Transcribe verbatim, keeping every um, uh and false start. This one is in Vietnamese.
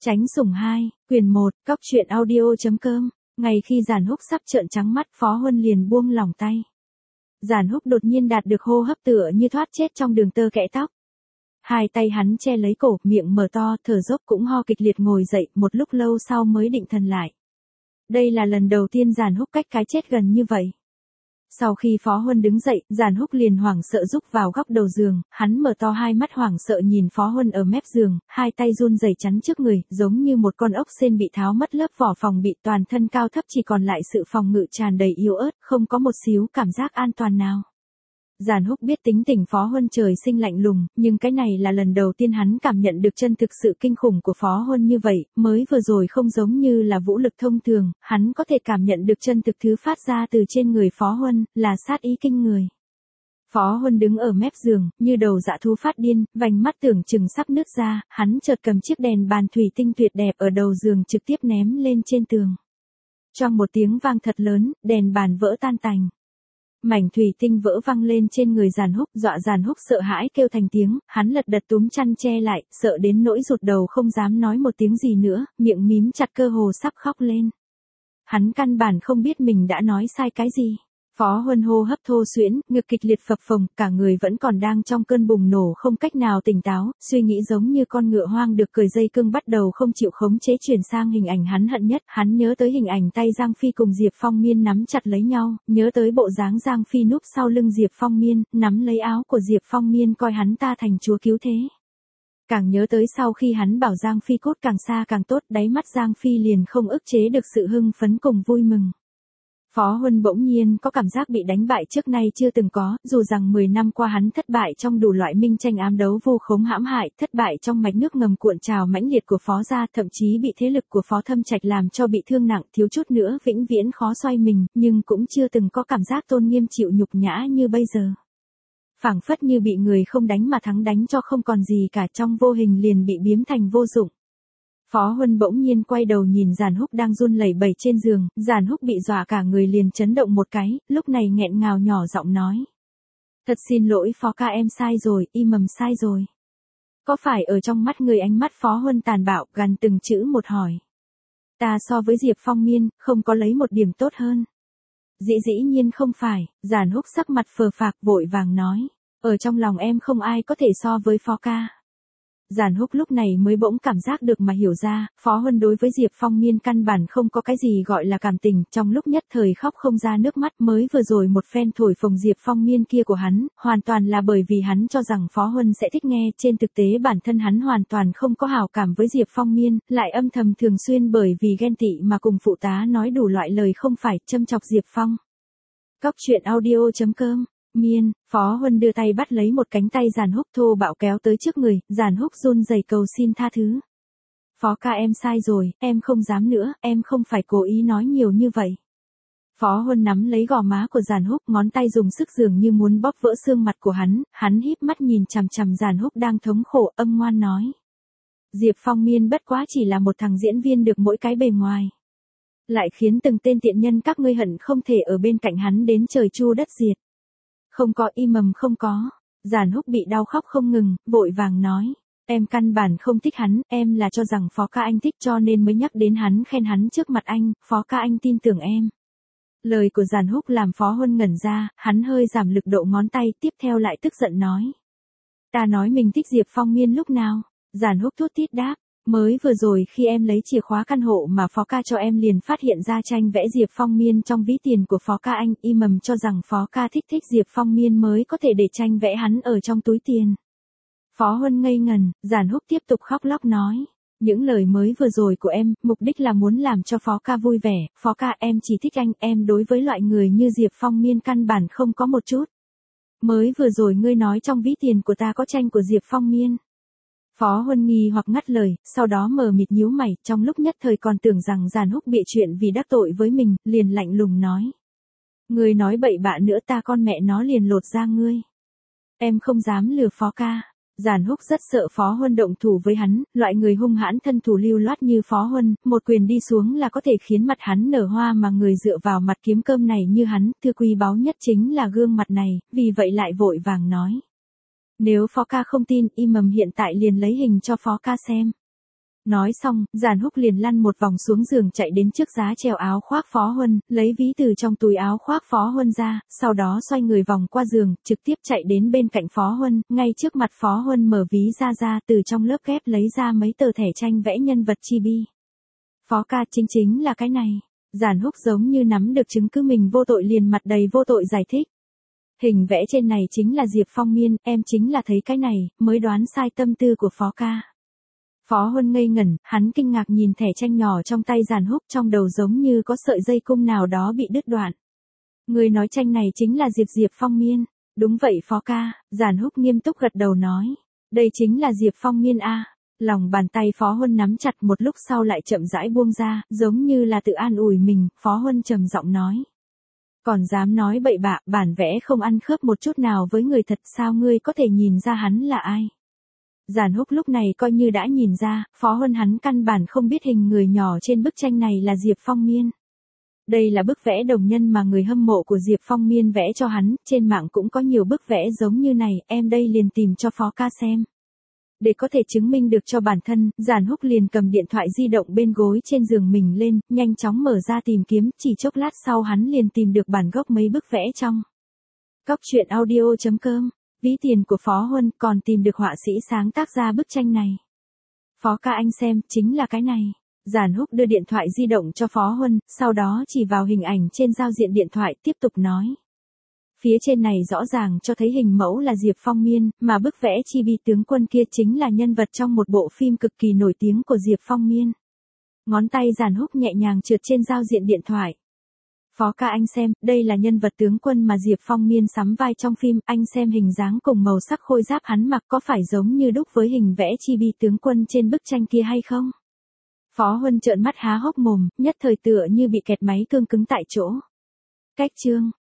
Tránh sủng hai, quyền một, cóc truyện audio.com. Ngày khi Giản Húc sắp trợn trắng mắt, Phó Huân liền buông lỏng tay. Giản Húc đột nhiên đạt được hô hấp tựa như thoát chết trong đường tơ kẽ tóc. Hai tay hắn che lấy cổ, miệng mở to, thở dốc cũng ho kịch liệt ngồi dậy, một lúc lâu sau mới định thần lại. Đây là lần đầu tiên Giản Húc cách cái chết gần như vậy. Sau khi Phó Huân đứng dậy, Giản Húc liền hoảng sợ rúc vào góc đầu giường, hắn mở to hai mắt hoảng sợ nhìn Phó Huân ở mép giường, hai tay run rẩy chắn trước người, giống như một con ốc sên bị tháo mất lớp vỏ phòng bị, toàn thân cao thấp chỉ còn lại sự phòng ngự tràn đầy yếu ớt, không có một xíu cảm giác an toàn nào. Giản Húc biết tính tình Phó Huân trời sinh lạnh lùng, nhưng cái này là lần đầu tiên hắn cảm nhận được chân thực sự kinh khủng của Phó Huân như vậy, mới vừa rồi không giống như là vũ lực thông thường, hắn có thể cảm nhận được chân thực thứ phát ra từ trên người Phó Huân, là sát ý kinh người. Phó Huân đứng ở mép giường, như đầu dã thú phát điên, vành mắt tưởng chừng sắp nứt ra, hắn chợt cầm chiếc đèn bàn thủy tinh tuyệt đẹp ở đầu giường trực tiếp ném lên trên tường. Trong một tiếng vang thật lớn, đèn bàn vỡ tan tành. Mảnh thủy tinh vỡ văng lên trên người Giản Húc, dọa Giản Húc sợ hãi kêu thành tiếng, hắn lật đật túm chăn che lại, sợ đến nỗi rụt đầu không dám nói một tiếng gì nữa, miệng mím chặt cơ hồ sắp khóc lên. Hắn căn bản không biết mình đã nói sai cái gì. Phó Huân hô hấp thô xuyễn, ngực kịch liệt phập phồng, cả người vẫn còn đang trong cơn bùng nổ không cách nào tỉnh táo, suy nghĩ giống như con ngựa hoang được cởi dây cương bắt đầu không chịu khống chế chuyển sang hình ảnh hắn hận nhất, hắn nhớ tới hình ảnh tay Giang Phi cùng Diệp Phong Miên nắm chặt lấy nhau, nhớ tới bộ dáng Giang Phi núp sau lưng Diệp Phong Miên, nắm lấy áo của Diệp Phong Miên coi hắn ta thành chúa cứu thế. Càng nhớ tới sau khi hắn bảo Giang Phi cút càng xa càng tốt, đáy mắt Giang Phi liền không ức chế được sự hưng phấn cùng vui mừng. Phó Huân bỗng nhiên có cảm giác bị đánh bại trước nay chưa từng có, dù rằng mười năm qua hắn thất bại trong đủ loại minh tranh ám đấu vu khống hãm hại, thất bại trong mạch nước ngầm cuộn trào mãnh liệt của Phó gia, thậm chí bị thế lực của Phó Thâm Trạch làm cho bị thương nặng, thiếu chút nữa vĩnh viễn khó xoay mình, nhưng cũng chưa từng có cảm giác tôn nghiêm chịu nhục nhã như bây giờ. Phảng phất như bị người không đánh mà thắng đánh cho không còn gì cả, trong vô hình liền bị biếm thành vô dụng. Phó Huân bỗng nhiên quay đầu nhìn Giản Húc đang run lẩy bẩy trên giường, Giản Húc bị dọa cả người liền chấn động một cái, lúc này nghẹn ngào nhỏ giọng nói. Thật xin lỗi Phó ca, em sai rồi, y mầm sai rồi. Có phải ở trong mắt người ánh mắt Phó Huân tàn bạo, gằn từng chữ một hỏi. Ta so với Diệp Phong Miên, không có lấy một điểm tốt hơn. Dĩ dĩ nhiên không phải, Giản Húc sắc mặt phờ phạc vội vàng nói. Ở trong lòng em không ai có thể so với Phó ca. Giản Húc lúc này mới bỗng cảm giác được mà hiểu ra, Phó Huân đối với Diệp Phong Miên căn bản không có cái gì gọi là cảm tình, trong lúc nhất thời khóc không ra nước mắt, mới vừa rồi một phen thổi phồng Diệp Phong Miên kia của hắn, hoàn toàn là bởi vì hắn cho rằng Phó Huân sẽ thích nghe, trên thực tế bản thân hắn hoàn toàn không có hảo cảm với Diệp Phong Miên, lại âm thầm thường xuyên bởi vì ghen tị mà cùng phụ tá nói đủ loại lời không phải, châm chọc Diệp Phong. Cóc truyện audio.com. Miên, Phó Huân đưa tay bắt lấy một cánh tay Giản Húc thô bạo kéo tới trước người, Giản Húc run rẩy cầu xin tha thứ. Phó ca, em sai rồi, em không dám nữa, em không phải cố ý nói nhiều như vậy. Phó Huân nắm lấy gò má của Giản Húc, ngón tay dùng sức dường như muốn bóp vỡ xương mặt của hắn, hắn híp mắt nhìn chằm chằm Giản Húc đang thống khổ, âm ngoan nói. Diệp Phong Miên bất quá chỉ là một thằng diễn viên được mỗi cái bề ngoài. Lại khiến từng tên tiện nhân các ngươi hận không thể ở bên cạnh hắn đến trời chu đất diệt. Không có, y mầm không có. Giản Húc bị đau khóc không ngừng, vội vàng nói. Em căn bản không thích hắn, em là cho rằng Phó ca anh thích cho nên mới nhắc đến hắn, khen hắn trước mặt anh, Phó ca anh tin tưởng em. Lời của Giản Húc làm Phó Huân ngẩn ra, hắn hơi giảm lực độ ngón tay, tiếp theo lại tức giận nói. Ta nói mình thích Diệp Phong Miên lúc nào? Giản Húc thút thít đáp. Mới vừa rồi khi em lấy chìa khóa căn hộ mà Phó ca cho em liền phát hiện ra tranh vẽ Diệp Phong Miên trong ví tiền của Phó ca anh, y mầm cho rằng Phó ca thích thích Diệp Phong Miên mới có thể để tranh vẽ hắn ở trong túi tiền. Phó Huân ngây ngần, Giản Húc tiếp tục khóc lóc nói. Những lời mới vừa rồi của em, mục đích là muốn làm cho Phó ca vui vẻ, Phó ca em chỉ thích anh, em đối với loại người như Diệp Phong Miên căn bản không có một chút. Mới vừa rồi ngươi nói trong ví tiền của ta có tranh của Diệp Phong Miên. Phó Huân nghi hoặc ngắt lời, sau đó mờ mịt nhíu mày, trong lúc nhất thời còn tưởng rằng Giản Húc bịa chuyện vì đắc tội với mình, liền lạnh lùng nói. Ngươi nói bậy bạ nữa ta con mẹ nó liền lột da ngươi. Em không dám lừa Phó ca. Giản Húc rất sợ Phó Huân động thủ với hắn, loại người hung hãn thân thủ lưu loát như Phó Huân, một quyền đi xuống là có thể khiến mặt hắn nở hoa mà người dựa vào mặt kiếm cơm này như hắn, thứ quý báu nhất chính là gương mặt này, vì vậy lại vội vàng nói. Nếu Phó ca không tin, y mầm hiện tại liền lấy hình cho Phó ca xem. Nói xong, Giản Húc liền lăn một vòng xuống giường chạy đến trước giá treo áo khoác Phó Huân, lấy ví từ trong túi áo khoác Phó Huân ra, sau đó xoay người vòng qua giường, trực tiếp chạy đến bên cạnh Phó Huân, ngay trước mặt Phó Huân mở ví ra ra từ trong lớp ghép lấy ra mấy tờ thẻ tranh vẽ nhân vật chibi. Phó ca, chính chính là cái này. Giản Húc giống như nắm được chứng cứ mình vô tội liền mặt đầy vô tội giải thích. Hình vẽ trên này chính là Diệp Phong Miên, em chính là thấy cái này, mới đoán sai tâm tư của Phó ca. Phó Huân ngây ngẩn, hắn kinh ngạc nhìn thẻ tranh nhỏ trong tay Giản Húc, trong đầu giống như có sợi dây cung nào đó bị đứt đoạn. Người nói tranh này chính là Diệp Diệp Phong Miên. Đúng vậy Phó ca, Giản Húc nghiêm túc gật đầu nói. Đây chính là Diệp Phong Miên a. Lòng bàn tay Phó Huân nắm chặt một lúc sau lại chậm rãi buông ra, giống như là tự an ủi mình, Phó Huân trầm giọng nói. Còn dám nói bậy bạ, bản vẽ không ăn khớp một chút nào với người thật, sao ngươi có thể nhìn ra hắn là ai? Giản Húc lúc này coi như đã nhìn ra, Phó Huân hắn căn bản không biết hình người nhỏ trên bức tranh này là Diệp Phong Miên. Đây là bức vẽ đồng nhân mà người hâm mộ của Diệp Phong Miên vẽ cho hắn, trên mạng cũng có nhiều bức vẽ giống như này, em đây liền tìm cho Phó ca xem. Để có thể chứng minh được cho bản thân, Giản Húc liền cầm điện thoại di động bên gối trên giường mình lên, nhanh chóng mở ra tìm kiếm, chỉ chốc lát sau hắn liền tìm được bản gốc mấy bức vẽ trong. Cóc truyện audio chấm com, ví tiền của Phó Huân, còn tìm được họa sĩ sáng tác ra bức tranh này. Phó ca anh xem, chính là cái này. Giản Húc đưa điện thoại di động cho Phó Huân, sau đó chỉ vào hình ảnh trên giao diện điện thoại tiếp tục nói. Phía trên này rõ ràng cho thấy hình mẫu là Diệp Phong Miên, mà bức vẽ chibi tướng quân kia chính là nhân vật trong một bộ phim cực kỳ nổi tiếng của Diệp Phong Miên. Ngón tay Giản Húc nhẹ nhàng trượt trên giao diện điện thoại. Phó ca anh xem, đây là nhân vật tướng quân mà Diệp Phong Miên sắm vai trong phim, anh xem hình dáng cùng màu sắc khôi giáp hắn mặc có phải giống như đúc với hình vẽ chibi tướng quân trên bức tranh kia hay không? Phó Huân trợn mắt há hốc mồm, nhất thời tựa như bị kẹt máy cương cứng tại chỗ. Cách chương